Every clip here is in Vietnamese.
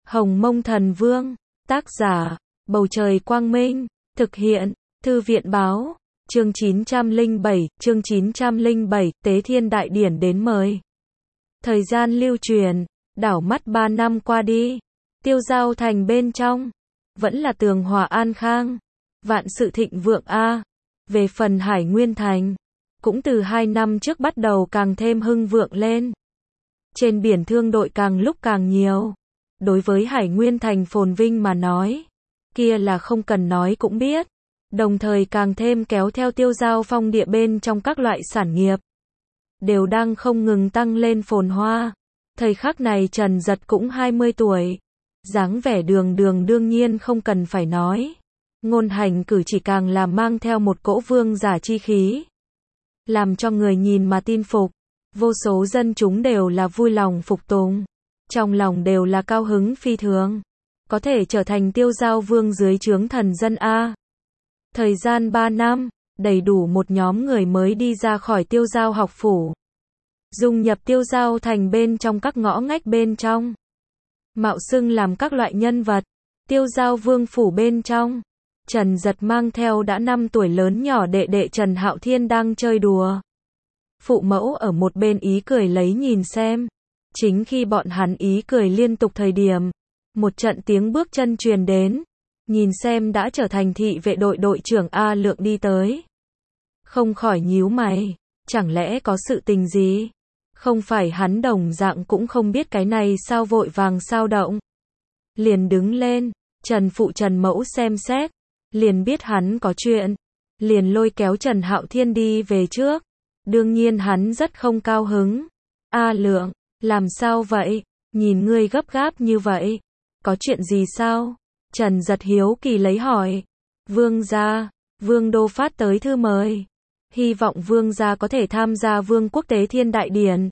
Hồng Mông Thần Vương, tác giả, Bầu Trời Quang Minh, thực hiện, Thư viện Báo, chương 907, Tế Thiên Đại Điển đến mời. Thời gian lưu truyền, đảo mắt 3 năm qua đi, Tiêu Giao Thành bên trong, vẫn là tường hòa an khang, vạn sự thịnh vượng a. Về phần Hải Nguyên Thành, cũng từ 2 năm trước bắt đầu càng thêm hưng vượng lên. Trên biển thương đội càng lúc càng nhiều. Đối với Hải Nguyên Thành phồn vinh mà nói, kia là không cần nói cũng biết. Đồng thời càng thêm kéo theo Tiêu Giao Phong địa bên trong các loại sản nghiệp, đều đang không ngừng tăng lên phồn hoa. Thời khắc này Trần Dật cũng 20 tuổi. Dáng vẻ đường đường đương nhiên không cần phải nói. Ngôn hành cử chỉ càng là mang theo một cỗ vương giả chi khí, làm cho người nhìn mà tin phục. Vô số dân chúng đều là vui lòng phục tùng, trong lòng đều là cao hứng phi thường, có thể trở thành Tiêu Giao Vương dưới trướng thần dân a. Thời gian 3 năm, đầy đủ một nhóm người mới đi ra khỏi Tiêu Giao học phủ, dung nhập Tiêu Giao Thành bên trong các ngõ ngách bên trong, mạo xưng làm các loại nhân vật. Tiêu Giao Vương phủ bên trong, Trần Dật mang theo đã 5 tuổi lớn nhỏ đệ đệ Trần Hạo Thiên đang chơi đùa. Phụ mẫu ở một bên ý cười lấy nhìn xem. Chính khi bọn hắn ý cười liên tục thời điểm, một trận tiếng bước chân truyền đến. Nhìn xem đã trở thành thị vệ đội đội trưởng A Lượng đi tới. Không khỏi nhíu mày, chẳng lẽ có sự tình gì? Không phải hắn đồng dạng cũng không biết cái này sao vội vàng sao động. Liền đứng lên, Trần phụ Trần mẫu xem xét, liền biết hắn có chuyện, liền lôi kéo Trần Hạo Thiên đi về trước. Đương nhiên hắn rất không cao hứng. A Lượng, làm sao vậy? Nhìn ngươi gấp gáp như vậy, có chuyện gì sao? Trần Dật hiếu kỳ lấy hỏi. Vương gia, Vương đô phát tới thư mời, hy vọng Vương gia có thể tham gia Vương quốc Tế Thiên Đại Điển.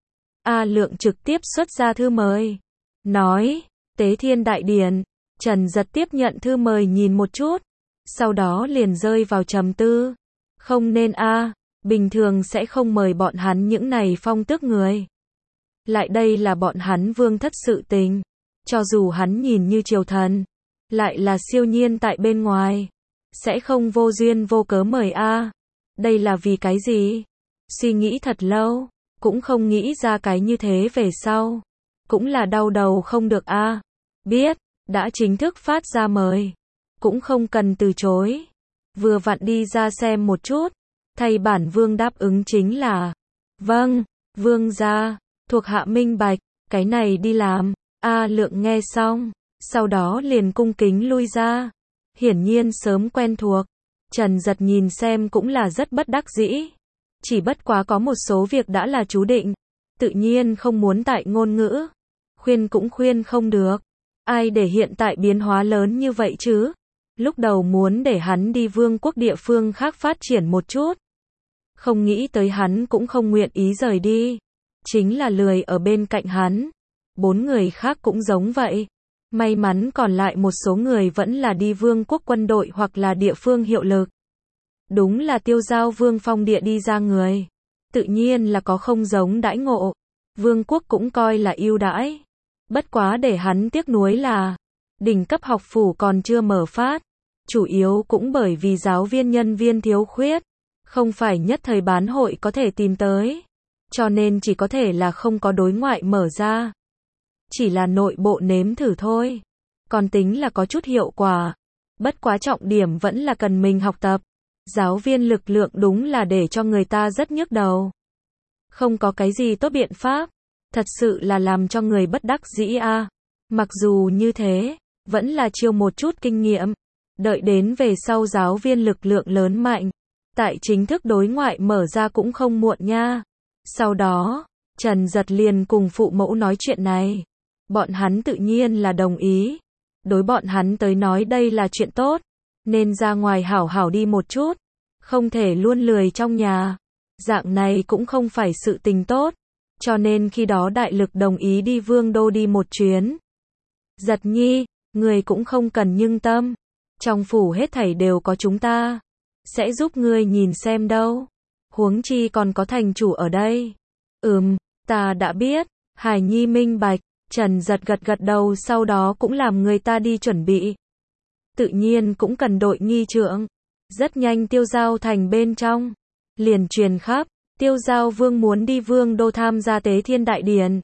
A Lượng trực tiếp xuất ra thư mời, nói, Tế Thiên Đại Điển. Trần Dật tiếp nhận thư mời nhìn một chút, sau đó liền rơi vào trầm tư. Không nên a, bình thường sẽ không mời bọn hắn những này phong tước người. Lại đây là bọn hắn vương thất sự tình, cho dù hắn nhìn như triều thần, lại là siêu nhiên tại bên ngoài, sẽ không vô duyên vô cớ mời a. Đây là vì cái gì? Suy nghĩ thật lâu, cũng không nghĩ ra cái như thế về sau. Cũng là đau đầu không được a. Biết, đã chính thức phát ra mời, cũng không cần từ chối. Vừa vặn đi ra xem một chút, thay bản vương đáp ứng chính là. Vâng, vương gia, thuộc hạ minh bạch, cái này đi làm. A Lượng nghe xong, sau đó liền cung kính lui ra. Hiển nhiên sớm quen thuộc. Trần Dật nhìn xem cũng là rất bất đắc dĩ. Chỉ bất quá có một số việc đã là chú định, tự nhiên không muốn tại ngôn ngữ. Khuyên cũng khuyên không được. Ai để hiện tại biến hóa lớn như vậy chứ? Lúc đầu muốn để hắn đi vương quốc địa phương khác phát triển một chút. Không nghĩ tới hắn cũng không nguyện ý rời đi. Chính là lười ở bên cạnh hắn. 4 người khác cũng giống vậy. May mắn còn lại một số người vẫn là đi vương quốc quân đội hoặc là địa phương hiệu lực. Đúng là Tiêu Giao Vương phong địa đi ra người, tự nhiên là có không giống đãi ngộ. Vương quốc cũng coi là ưu đãi. Bất quá để hắn tiếc nuối là đỉnh cấp học phủ còn chưa mở phát. Chủ yếu cũng bởi vì giáo viên nhân viên thiếu khuyết, không phải nhất thời bán hội có thể tìm tới, cho nên chỉ có thể là không có đối ngoại mở ra. Chỉ là nội bộ nếm thử thôi, còn tính là có chút hiệu quả. Bất quá trọng điểm vẫn là cần mình học tập. Giáo viên lực lượng đúng là để cho người ta rất nhức đầu. Không có cái gì tốt biện pháp, thật sự là làm cho người bất đắc dĩ a. Mặc dù như thế, vẫn là chiêu một chút kinh nghiệm, đợi đến về sau giáo viên lực lượng lớn mạnh, tại chính thức đối ngoại mở ra cũng không muộn nha. Sau đó, Trần Dật liền cùng phụ mẫu nói chuyện này. Bọn hắn tự nhiên là đồng ý. Đối bọn hắn tới nói đây là chuyện tốt, nên ra ngoài hảo hảo đi một chút, không thể luôn lười trong nhà. Dạng này cũng không phải sự tình tốt, cho nên khi đó đại lực đồng ý đi vương đô đi một chuyến. Dật nhi, người cũng không cần nhưng tâm, trong phủ hết thảy đều có chúng ta, sẽ giúp ngươi nhìn xem đâu. Huống chi còn có thành chủ ở đây. Ta đã biết. Hải Nhi minh bạch. Trần Giật gật gật đầu, sau đó cũng làm người ta đi chuẩn bị. Tự nhiên cũng cần đội nghi trượng. Rất nhanh Tiêu Giao Thành bên trong liền truyền khắp, Tiêu Giao Vương muốn đi Vương đô tham gia Tế Thiên Đại Điển.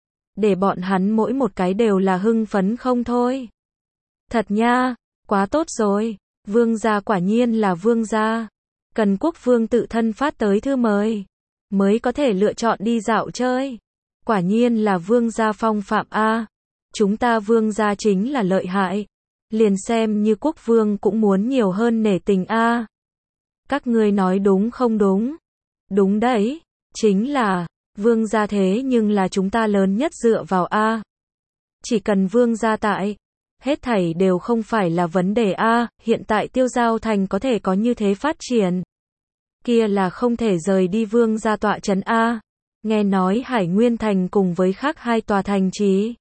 Để bọn hắn mỗi một cái đều là hưng phấn không thôi. Thật nha, quá tốt rồi, vương gia quả nhiên là vương gia. Cần quốc vương tự thân phát tới thư mời, mới có thể lựa chọn đi dạo chơi. Quả nhiên là vương gia phong phạm a. Chúng ta vương gia chính là lợi hại. Liền xem như quốc vương cũng muốn nhiều hơn nể tình a. Các ngươi nói đúng không đúng? Đúng đấy, chính là, vương gia thế nhưng là chúng ta lớn nhất dựa vào a. Chỉ cần vương gia tại, hết thảy đều không phải là vấn đề a. Hiện tại Tiêu Giao Thành có thể có như thế phát triển, kia là không thể rời đi vương gia tọa trấn a. Nghe nói Hải Nguyên Thành cùng với khác hai tòa thành trì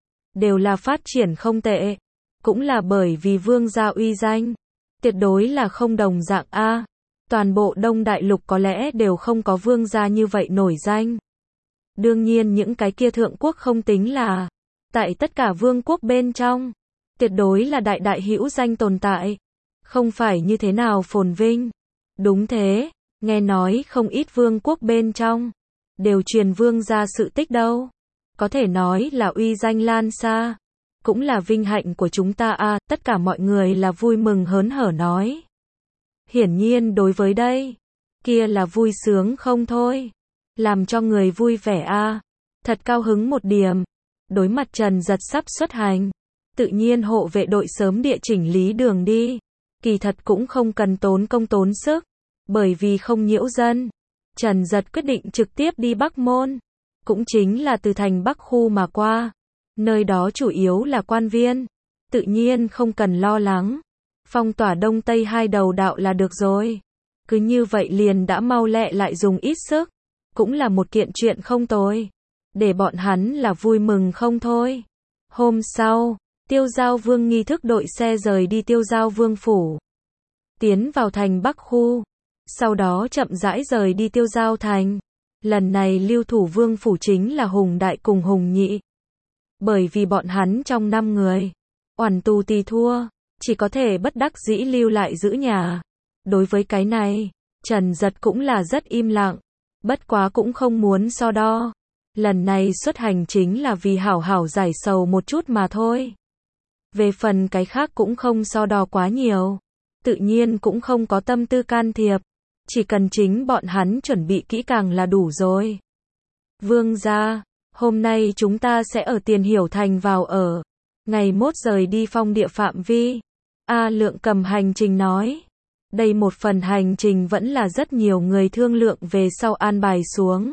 đều là phát triển không tệ, cũng là bởi vì vương gia uy danh tuyệt đối là không đồng dạng a. Toàn bộ Đông Đại Lục có lẽ đều không có vương gia như vậy nổi danh. Đương nhiên những cái kia thượng quốc không tính là, tại tất cả vương quốc bên trong, tuyệt đối là đại đại hữu danh tồn tại, không phải như thế nào phồn vinh. Đúng thế, nghe nói không ít vương quốc bên trong đều truyền vương gia sự tích đâu. Có thể nói là uy danh lan xa, cũng là vinh hạnh của chúng ta a. Tất cả mọi người là vui mừng hớn hở nói. Hiển nhiên đối với đây, kia là vui sướng không thôi, làm cho người vui vẻ a. Thật cao hứng một điểm. Đối mặt Trần Giật sắp xuất hành, tự nhiên hộ vệ đội sớm địa chỉnh lý đường đi. Kỳ thật cũng không cần tốn công tốn sức, bởi vì không nhiễu dân. Trần Giật quyết định trực tiếp đi Bắc Môn, cũng chính là từ thành Bắc khu mà qua. Nơi đó chủ yếu là quan viên, tự nhiên không cần lo lắng. Phong tỏa Đông Tây hai đầu đạo là được rồi. Cứ như vậy liền đã mau lẹ lại dùng ít sức, cũng là một kiện chuyện không tồi. Để bọn hắn là vui mừng không thôi. Hôm sau, Tiêu Giao Vương nghi thức đội xe rời đi Tiêu Giao Vương phủ, tiến vào thành Bắc khu, sau đó chậm rãi rời đi Tiêu Giao Thành. Lần này lưu thủ vương phủ chính là Hùng Đại cùng Hùng Nhị. Bởi vì bọn hắn trong 5 người, oản tù tì thua, chỉ có thể bất đắc dĩ lưu lại giữ nhà. Đối với cái này, Trần Giật cũng là rất im lặng, bất quá cũng không muốn so đo. Lần này xuất hành chính là vì hảo hảo giải sầu một chút mà thôi. Về phần cái khác cũng không so đo quá nhiều, tự nhiên cũng không có tâm tư can thiệp, chỉ cần chính bọn hắn chuẩn bị kỹ càng là đủ rồi. Vương gia, hôm nay chúng ta sẽ ở Tiền Hiểu Thành vào ở, ngày mốt rời đi phong địa phạm vi. A Lượng cầm hành trình nói. Đây một phần hành trình vẫn là rất nhiều người thương lượng về sau an bài xuống.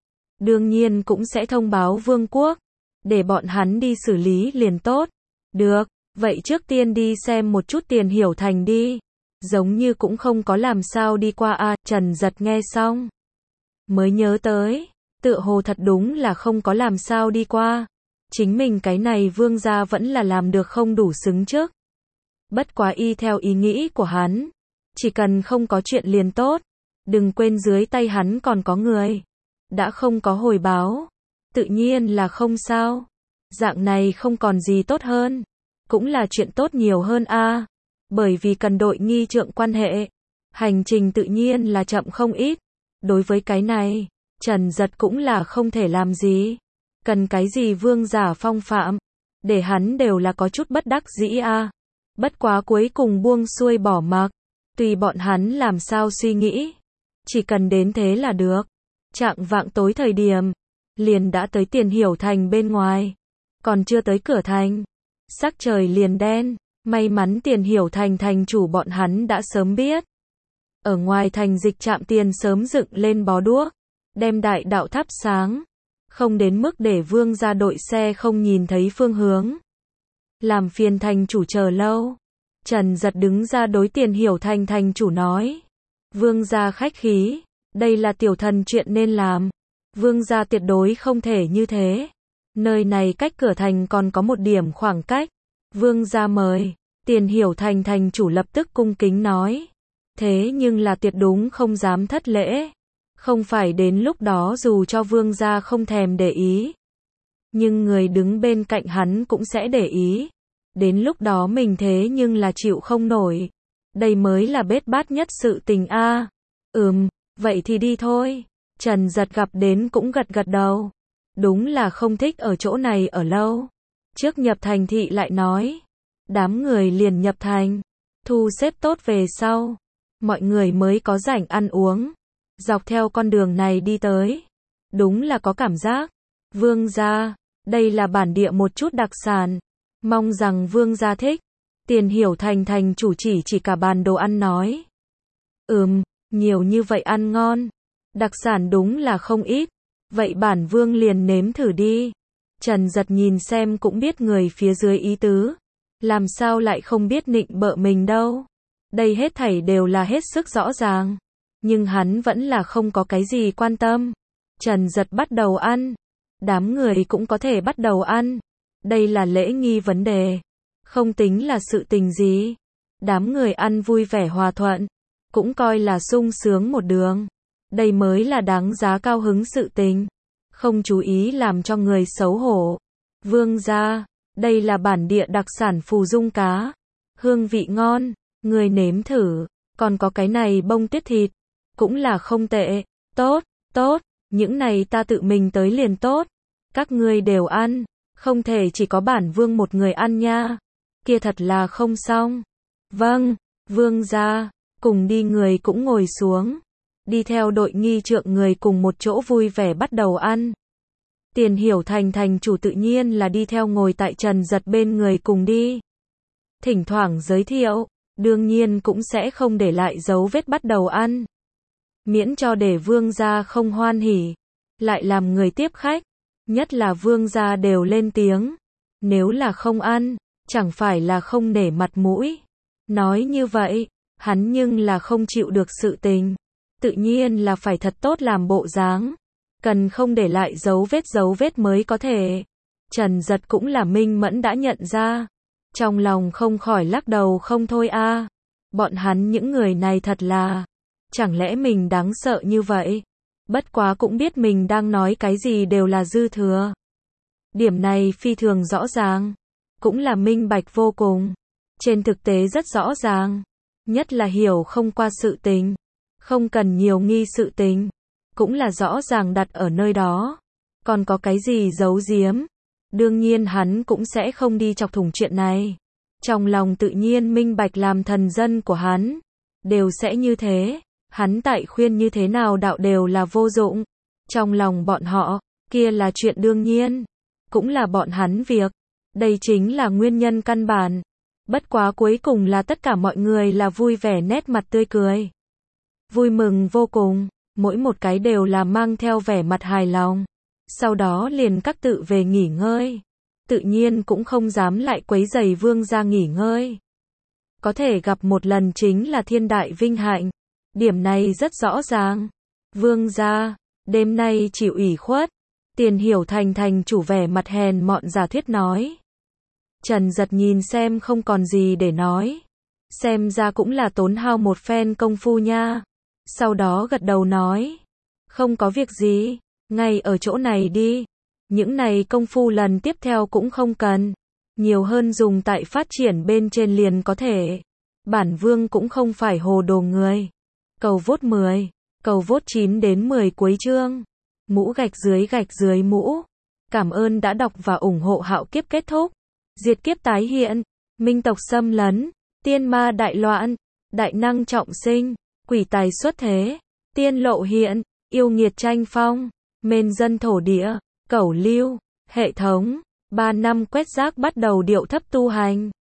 Đương nhiên cũng sẽ thông báo vương quốc, để bọn hắn đi xử lý liền tốt. Được, vậy trước tiên đi xem một chút Tiền Hiểu Thành đi. Giống như cũng không có làm sao đi qua a. Trần Giật nghe xong, mới nhớ tới, tựa hồ thật đúng là không có làm sao đi qua. Chính mình cái này vương gia vẫn là làm được không đủ xứng trước. Bất quá y theo ý nghĩ của hắn, chỉ cần không có chuyện liền tốt. Đừng quên dưới tay hắn còn có người. Đã không có hồi báo, tự nhiên là không sao. Dạng này không còn gì tốt hơn, cũng là chuyện tốt nhiều hơn a. Bởi vì cần đội nghi trượng quan hệ, hành trình tự nhiên là chậm không ít. Đối với cái này, Trần Giật cũng là không thể làm gì. Cần cái gì vương giả phong phạm, để hắn đều là có chút bất đắc dĩ a. Bất quá cuối cùng buông xuôi bỏ mặc, tùy bọn hắn làm sao suy nghĩ, chỉ cần đến thế là được. Chạng vạng tối thời điểm, liền đã tới Tiền Hiểu Thành bên ngoài, còn chưa tới cửa thành, sắc trời liền đen. May mắn Tiền Hiểu Thành thành chủ bọn hắn đã sớm biết. Ở ngoài thành dịch trạm tiền sớm dựng lên bó đuốc, đem đại đạo thắp sáng, không đến mức để vương gia đội xe không nhìn thấy phương hướng. Làm phiền thành chủ chờ lâu. Trần Giật đứng ra đối Tiền Hiểu Thành thành chủ nói. Vương gia khách khí, đây là tiểu thần chuyện nên làm. Vương gia tuyệt đối không thể như thế. Nơi này cách cửa thành còn có một điểm khoảng cách. Vương gia mời. Tiền Hiểu Thành thành chủ lập tức cung kính nói. Thế nhưng là tuyệt đúng không dám thất lễ. Không phải đến lúc đó dù cho vương gia không thèm để ý, nhưng người đứng bên cạnh hắn cũng sẽ để ý. Đến lúc đó mình thế nhưng là chịu không nổi. Đây mới là bết bát nhất sự tình a. Vậy thì đi thôi. Trần Giật gặp đến cũng gật gật đầu. Đúng là không thích ở chỗ này ở lâu. Trước nhập thành thị lại nói. Đám người liền nhập thành. Thu xếp tốt về sau. Mọi người mới có rảnh ăn uống. Dọc theo con đường này đi tới. Đúng là có cảm giác. Vương gia, đây là bản địa một chút đặc sản. Mong rằng vương gia thích. Tiền Hiểu Thành thành chủ chỉ cả bàn đồ ăn nói. Nhiều như vậy ăn ngon. Đặc sản đúng là không ít. Vậy bản vương liền nếm thử đi. Trần Giật nhìn xem cũng biết người phía dưới ý tứ. Làm sao lại không biết nịnh bợ mình đâu. Đây hết thảy đều là hết sức rõ ràng. Nhưng hắn vẫn là không có cái gì quan tâm. Trần Giật bắt đầu ăn. Đám người cũng có thể bắt đầu ăn. Đây là lễ nghi vấn đề. Không tính là sự tình gì. Đám người ăn vui vẻ hòa thuận. Cũng coi là sung sướng một đường. Đây mới là đáng giá cao hứng sự tình. Không chú ý làm cho người xấu hổ. Vương gia, đây là bản địa đặc sản phù dung cá. Hương vị ngon, người nếm thử. Còn có cái này bông tuyết thịt. Cũng là không tệ. Tốt, những này ta tự mình tới liền tốt. Các ngươi đều ăn. Không thể chỉ có bản vương một người ăn nha. Kia thật là không xong. Vâng, vương gia. Cùng đi người cũng ngồi xuống. Đi theo đội nghi trượng người cùng một chỗ vui vẻ bắt đầu ăn. Tiền Hiểu Thành thành chủ tự nhiên là đi theo ngồi tại Trần Giật bên người cùng đi. Thỉnh thoảng giới thiệu, đương nhiên cũng sẽ không để lại dấu vết bắt đầu ăn. Miễn cho để vương gia không hoan hỉ, lại làm người tiếp khách, nhất là vương gia đều lên tiếng. Nếu là không ăn, chẳng phải là không nể mặt mũi. Nói như vậy, hắn nhưng là không chịu được sự tình. Tự nhiên là phải thật tốt làm bộ dáng. Cần không để lại dấu vết mới có thể. Trần Giật cũng là minh mẫn đã nhận ra. Trong lòng không khỏi lắc đầu không thôi a. Bọn hắn những người này thật là. Chẳng lẽ mình đáng sợ như vậy? Bất quá cũng biết mình đang nói cái gì đều là dư thừa. Điểm này phi thường rõ ràng. Cũng là minh bạch vô cùng. Trên thực tế rất rõ ràng. Nhất là hiểu không qua sự tình. Không cần nhiều nghi sự tình. Cũng là rõ ràng đặt ở nơi đó. Còn có cái gì giấu giếm. Đương nhiên hắn cũng sẽ không đi chọc thủng chuyện này. Trong lòng tự nhiên minh bạch làm thần dân của hắn. Đều sẽ như thế. Hắn tại khuyên như thế nào đạo đều là vô dụng. Trong lòng bọn họ, kia là chuyện đương nhiên. Cũng là bọn hắn việc. Đây chính là nguyên nhân căn bản. Bất quá cuối cùng là tất cả mọi người là vui vẻ nét mặt tươi cười. Vui mừng vô cùng. Mỗi một cái đều là mang theo vẻ mặt hài lòng. Sau đó liền các tự về nghỉ ngơi. Tự nhiên cũng không dám lại quấy rầy vương gia nghỉ ngơi. Có thể gặp một lần chính là thiên đại vinh hạnh. Điểm này rất rõ ràng. Vương gia, đêm nay chịu ủy khuất. Tiền Hiểu Thành thành chủ vẻ mặt hèn mọn giả thuyết nói. Trần Giật nhìn xem không còn gì để nói. Xem ra cũng là tốn hao một phen công phu nha. Sau đó gật đầu nói. Không có việc gì, ngay ở chỗ này đi. Những này công phu lần tiếp theo cũng không cần. Nhiều hơn dùng tại phát triển bên trên liền có thể. Bản vương cũng không phải hồ đồ người. Cầu vote 10, cầu vote 9 đến 10 cuối chương. Mũ gạch dưới mũ. Cảm ơn đã đọc và ủng hộ Hạo Kiếp kết thúc. Diệt kiếp tái hiện. Minh tộc xâm lấn. Tiên ma đại loạn. Đại năng trọng sinh. Quỷ tài xuất thế. Tiên lộ hiện. Yêu nghiệt tranh phong. Mên dân thổ địa. Cẩu lưu. Hệ thống. 3 năm quét rác bắt đầu điệu thấp tu hành.